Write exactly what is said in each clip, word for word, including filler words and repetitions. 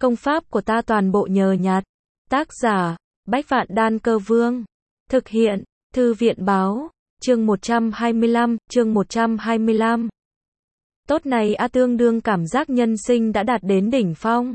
Công pháp của ta toàn bộ nhờ nhặt. Tác giả, Bách Vạn Đan Cơ Vương. Thực hiện, Thư viện Báo. Chương một trăm hai mươi lăm, chương một trăm hai mươi lăm. Tốt này a tương đương cảm giác nhân sinh đã đạt đến đỉnh phong.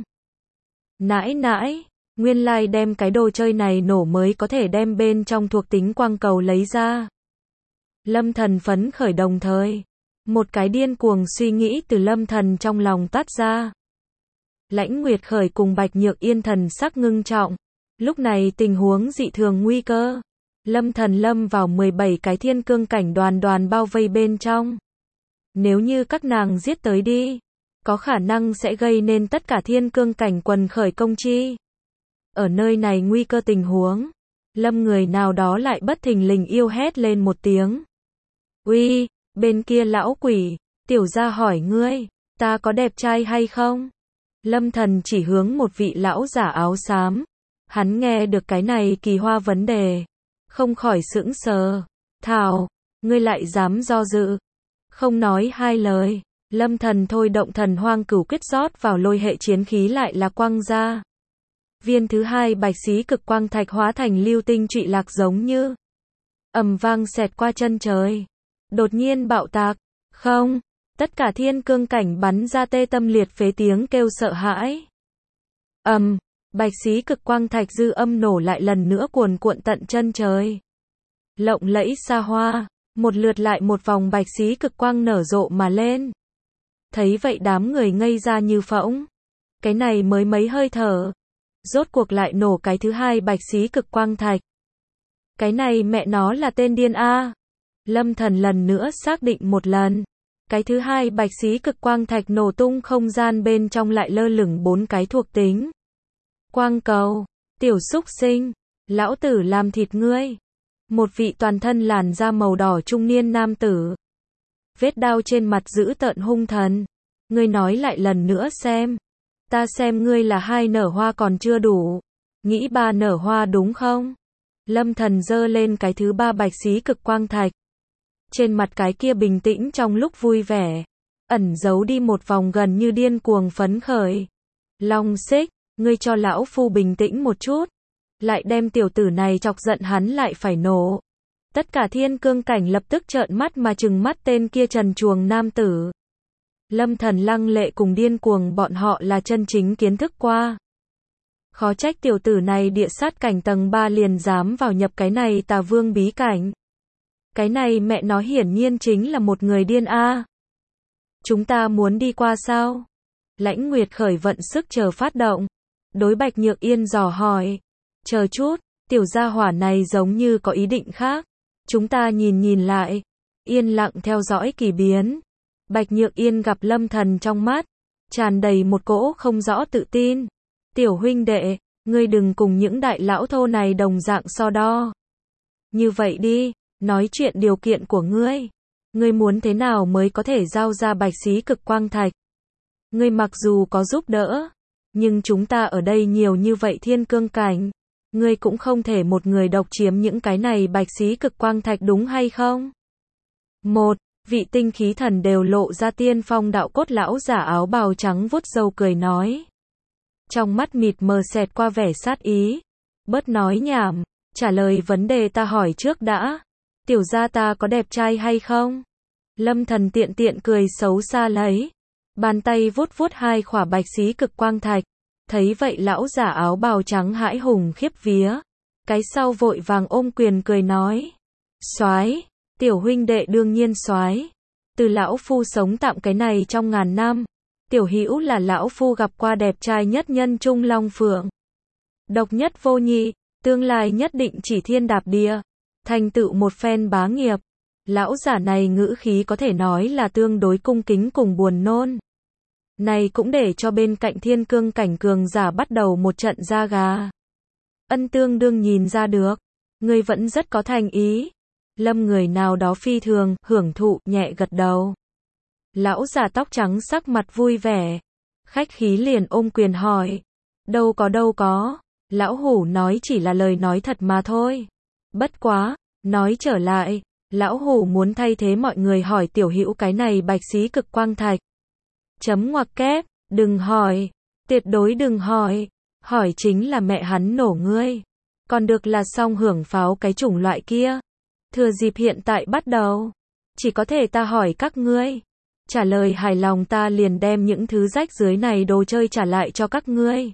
Nãi nãi, nguyên lai đem cái đồ chơi này nổ mới có thể đem bên trong thuộc tính quang cầu lấy ra. Lâm Thần phấn khởi đồng thời. Một cái điên cuồng suy nghĩ từ Lâm Thần trong lòng tắt ra. Lãnh Nguyệt Khởi cùng Bạch Nhược Yên thần sắc ngưng trọng. Lúc này tình huống dị thường nguy cơ. Lâm Thần lâm vào mười bảy cái thiên cương cảnh đoàn đoàn bao vây bên trong. Nếu như các nàng giết tới đi, có khả năng sẽ gây nên tất cả thiên cương cảnh quần khởi công chi. Ở nơi này nguy cơ tình huống, Lâm người nào đó lại bất thình lình yêu hét lên một tiếng. Uy, bên kia lão quỷ, tiểu gia hỏi ngươi, ta có đẹp trai hay không? Lâm Thần chỉ hướng một vị lão giả áo xám. Hắn nghe được cái này kỳ hoa vấn đề, không khỏi sững sờ. Thảo, ngươi lại dám do dự? Không nói hai lời, Lâm Thần thôi động thần hoang cửu quyết rót vào lôi hệ chiến khí lại là quang ra. Viên thứ hai bạch xí cực quang thạch hóa thành lưu tinh trụy lạc giống như ầm vang xẹt qua chân trời. Đột nhiên bạo tạc, không, tất cả thiên cương cảnh bắn ra tê tâm liệt phế tiếng kêu sợ hãi. Ầm, um, bạch xí cực quang thạch dư âm nổ lại lần nữa cuồn cuộn tận chân trời. Lộng lẫy xa hoa, một lượt lại một vòng bạch xí cực quang nở rộ mà lên. Thấy vậy đám người ngây ra như phỗng. Cái này mới mấy hơi thở, rốt cuộc lại nổ cái thứ hai bạch xí cực quang thạch. Cái này mẹ nó là tên điên a. Lâm Thần lần nữa xác định một lần. Cái thứ hai bạch xí cực quang thạch nổ tung không gian bên trong lại lơ lửng bốn cái thuộc tính. Quang cầu, tiểu xúc sinh, lão tử làm thịt ngươi. Một vị toàn thân làn da màu đỏ trung niên nam tử. Vết đao trên mặt dữ tợn hung thần. Ngươi nói lại lần nữa xem. Ta xem ngươi là hai nở hoa còn chưa đủ. Nghĩ ba nở hoa đúng không? Lâm Thần giơ lên cái thứ ba bạch xí cực quang thạch. Trên mặt cái kia bình tĩnh trong lúc vui vẻ, ẩn giấu đi một vòng gần như điên cuồng phấn khởi. Long Xích, ngươi cho lão phu bình tĩnh một chút. Lại đem tiểu tử này chọc giận hắn lại phải nổ. Tất cả thiên cương cảnh lập tức trợn mắt mà trừng mắt tên kia trần truồng nam tử. Lâm Thần lăng lệ cùng điên cuồng bọn họ là chân chính kiến thức qua. Khó trách tiểu tử này địa sát cảnh tầng ba liền dám vào nhập cái này tà vương bí cảnh. Cái này mẹ nó hiển nhiên chính là một người điên a. Chúng ta muốn đi qua sao? Lãnh Nguyệt Khởi vận sức chờ phát động. Đối Bạch Nhược Yên dò hỏi. Chờ chút, tiểu gia hỏa này giống như có ý định khác. Chúng ta nhìn nhìn lại. Yên lặng theo dõi kỳ biến. Bạch Nhược Yên gặp Lâm Thần trong mắt, tràn đầy một cỗ không rõ tự tin. Tiểu huynh đệ, ngươi đừng cùng những đại lão thô này đồng dạng so đo. Như vậy đi, nói chuyện điều kiện của ngươi. Ngươi muốn thế nào mới có thể giao ra bạch xí cực quang thạch? Ngươi mặc dù có giúp đỡ, nhưng chúng ta ở đây nhiều như vậy thiên cương cảnh. Ngươi cũng không thể một người độc chiếm những cái này bạch xí cực quang thạch đúng hay không? Một, vị tinh khí thần đều lộ ra tiên phong đạo cốt lão giả áo bào trắng vuốt râu cười nói. Trong mắt mịt mờ xẹt qua vẻ sát ý. Bớt nói nhảm, trả lời vấn đề ta hỏi trước đã. Tiểu gia ta có đẹp trai hay không? Lâm Thần tiện tiện cười xấu xa lấy. Bàn tay vuốt vuốt hai khỏa bạch xí cực quang thạch. Thấy vậy lão giả áo bào trắng hãi hùng khiếp vía. Cái sau vội vàng ôm quyền cười nói. Soái, tiểu huynh đệ đương nhiên soái. Từ lão phu sống tạm cái này trong ngàn năm. Tiểu hữu là lão phu gặp qua đẹp trai nhất nhân trung long phượng. Độc nhất vô nhị, tương lai nhất định chỉ thiên đạp địa. Thành tựu một phen bá nghiệp. Lão giả này ngữ khí có thể nói là tương đối cung kính cùng buồn nôn. Này cũng để cho bên cạnh thiên cương cảnh cường giả bắt đầu một trận da gà. Ân tương đương nhìn ra được. Ngươi vẫn rất có thành ý. Lâm người nào đó phi thường, hưởng thụ, nhẹ gật đầu. Lão già tóc trắng sắc mặt vui vẻ. Khách khí liền ôm quyền hỏi. Đâu có đâu có. Lão hủ nói chỉ là lời nói thật mà thôi. Bất quá, nói trở lại. Lão hủ muốn thay thế mọi người hỏi tiểu hữu cái này bạch xí cực quang thạch. Chấm ngoặc kép, đừng hỏi. Tuyệt đối đừng hỏi. Hỏi chính là mẹ hắn nổ ngươi. Còn được là song hưởng pháo cái chủng loại kia. Thừa dịp hiện tại bắt đầu. Chỉ có thể ta hỏi các ngươi. Trả lời hài lòng ta liền đem những thứ rách dưới này đồ chơi trả lại cho các ngươi.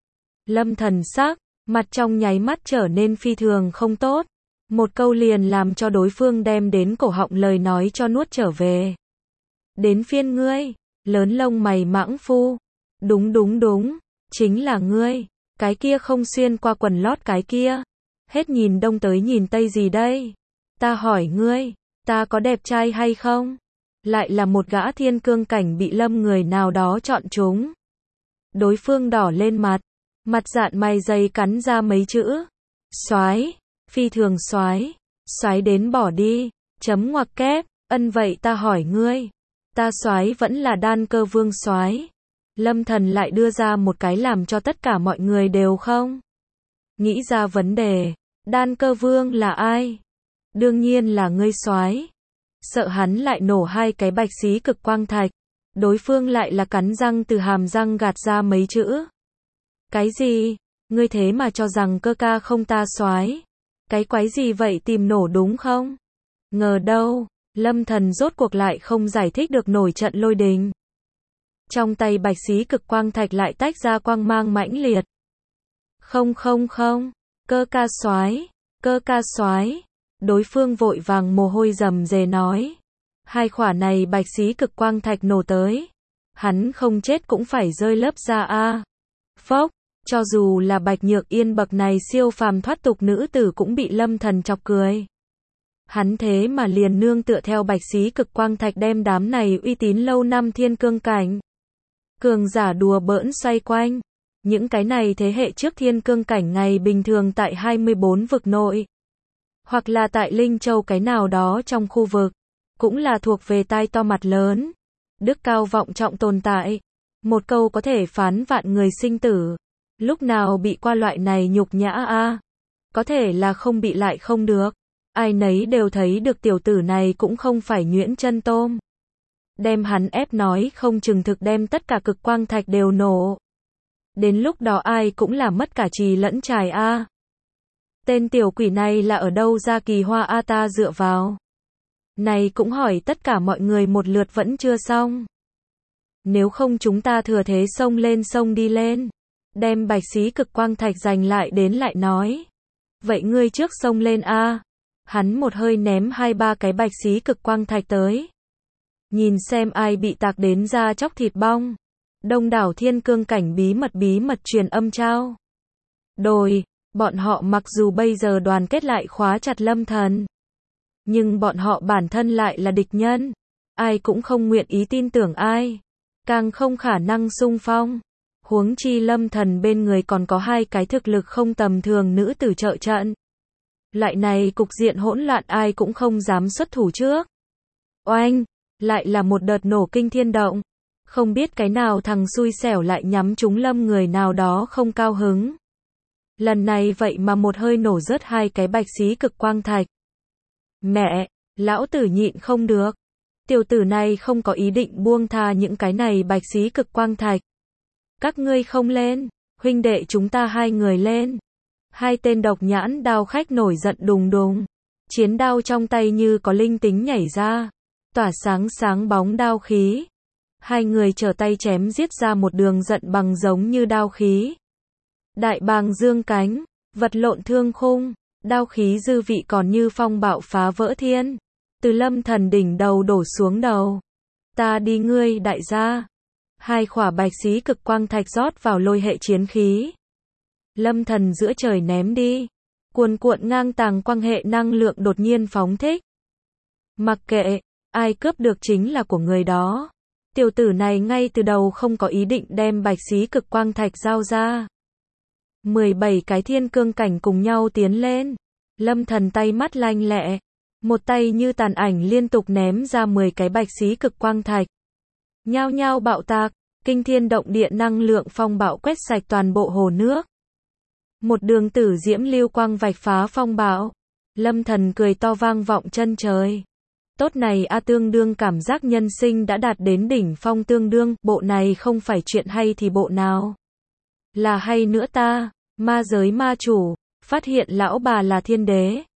Lâm Thần sắc, mặt trong nháy mắt trở nên phi thường không tốt. Một câu liền làm cho đối phương đem đến cổ họng lời nói cho nuốt trở về. Đến phiên ngươi, lớn lông mày mãng phu. Đúng đúng đúng, chính là ngươi, cái kia không xuyên qua quần lót cái kia. Hết nhìn đông tới nhìn tây gì đây? Ta hỏi ngươi, ta có đẹp trai hay không? Lại là một gã thiên cương cảnh bị Lâm người nào đó chọn chúng. Đối phương đỏ lên mặt, mặt dạn mày dày cắn ra mấy chữ. Soái, phi thường soái, soái đến bỏ đi, chấm ngoặc kép, ân vậy ta hỏi ngươi, ta soái vẫn là đan cơ vương soái. Lâm Thần lại đưa ra một cái làm cho tất cả mọi người đều không nghĩ ra vấn đề, đan cơ vương là ai? Đương nhiên là ngươi soái. Sợ hắn lại nổ hai cái bạch xí cực quang thạch, đối phương lại là cắn răng từ hàm răng gạt ra mấy chữ. Cái gì? Ngươi thế mà cho rằng cơ ca không ta soái? Cái quái gì vậy tìm nổ đúng không? Ngờ đâu, Lâm Thần rốt cuộc lại không giải thích được nổi trận lôi đình. Trong tay bạch xí cực quang thạch lại tách ra quang mang mãnh liệt. Không không không, cơ ca soái, cơ ca soái. Đối phương vội vàng mồ hôi rầm rề nói. Hai khỏa này bạch xí cực quang thạch nổ tới. Hắn không chết cũng phải rơi lớp ra a. Phốc, cho dù là Bạch Nhược Yên bậc này siêu phàm thoát tục nữ tử cũng bị Lâm Thần chọc cười. Hắn thế mà liền nương tựa theo bạch xí cực quang thạch đem đám này uy tín lâu năm thiên cương cảnh. Cường giả đùa bỡn xoay quanh. Những cái này thế hệ trước thiên cương cảnh ngày bình thường tại hai mươi bốn vực nội. Hoặc là tại Linh Châu cái nào đó trong khu vực. Cũng là thuộc về tai to mặt lớn. Đức cao vọng trọng tồn tại. Một câu có thể phán vạn người sinh tử. Lúc nào bị qua loại này nhục nhã a à? Có thể là không bị lại không được. Ai nấy đều thấy được tiểu tử này cũng không phải nhuyễn chân tôm. Đem hắn ép nói không chừng thực đem tất cả cực quang thạch đều nổ. Đến lúc đó ai cũng là mất cả trì lẫn trài a. À. Tên tiểu quỷ này là ở đâu ra kỳ hoa a ta dựa vào. Này cũng hỏi tất cả mọi người một lượt vẫn chưa xong. Nếu không chúng ta thừa thế xông lên sông đi lên. Đem bạch xí cực quang thạch giành lại đến lại nói. Vậy ngươi trước xông lên a. À. Hắn một hơi ném hai ba cái bạch xí cực quang thạch tới. Nhìn xem ai bị tạc đến da chóc thịt bong. Đông đảo thiên cương cảnh bí mật bí mật truyền âm trao. Đồi, bọn họ mặc dù bây giờ đoàn kết lại khóa chặt Lâm Thần. Nhưng bọn họ bản thân lại là địch nhân. Ai cũng không nguyện ý tin tưởng ai. Càng không khả năng xung phong. Huống chi Lâm Thần bên người còn có hai cái thực lực không tầm thường nữ tử trợ trận. Loại này cục diện hỗn loạn ai cũng không dám xuất thủ trước. Oanh, lại là một đợt nổ kinh thiên động. Không biết cái nào thằng xui xẻo lại nhắm trúng Lâm người nào đó không cao hứng. Lần này vậy mà một hơi nổ rớt hai cái bạch xí cực quang thạch. Mẹ, lão tử nhịn không được. Tiểu tử này không có ý định buông tha những cái này bạch xí cực quang thạch. Các ngươi không lên, huynh đệ chúng ta hai người lên. Hai tên độc nhãn đao khách nổi giận đùng đùng. Chiến đao trong tay như có linh tính nhảy ra. Tỏa sáng sáng bóng đao khí. Hai người trở tay chém giết ra một đường giận bằng giống như đao khí. Đại bàng dương cánh, vật lộn thương khung, đao khí dư vị còn như phong bạo phá vỡ thiên. Từ Lâm Thần đỉnh đầu đổ xuống đầu. Ta đi ngươi đại gia. Hai khỏa bạch xí cực quang thạch rót vào lôi hệ chiến khí. Lâm Thần giữa trời ném đi. Cuồn cuộn ngang tàng quang hệ năng lượng đột nhiên phóng thích. Mặc kệ, ai cướp được chính là của người đó. Tiểu tử này ngay từ đầu không có ý định đem bạch xí cực quang thạch giao ra. mười bảy cái thiên cương cảnh cùng nhau tiến lên. Lâm Thần tay mắt lanh lẹ. Một tay như tàn ảnh liên tục ném ra mười cái bạch xí cực quang thạch. Nhao nhao bạo tạc, kinh thiên động địa năng lượng phong bạo quét sạch toàn bộ hồ nước. Một đường tử diễm lưu quang vạch phá phong bạo. Lâm Thần cười to vang vọng chân trời. Tốt này a tương đương cảm giác nhân sinh đã đạt đến đỉnh phong tương đương, bộ này không phải chuyện hay thì bộ nào là hay nữa ta? Ma giới ma chủ, phát hiện lão bà là thiên đế.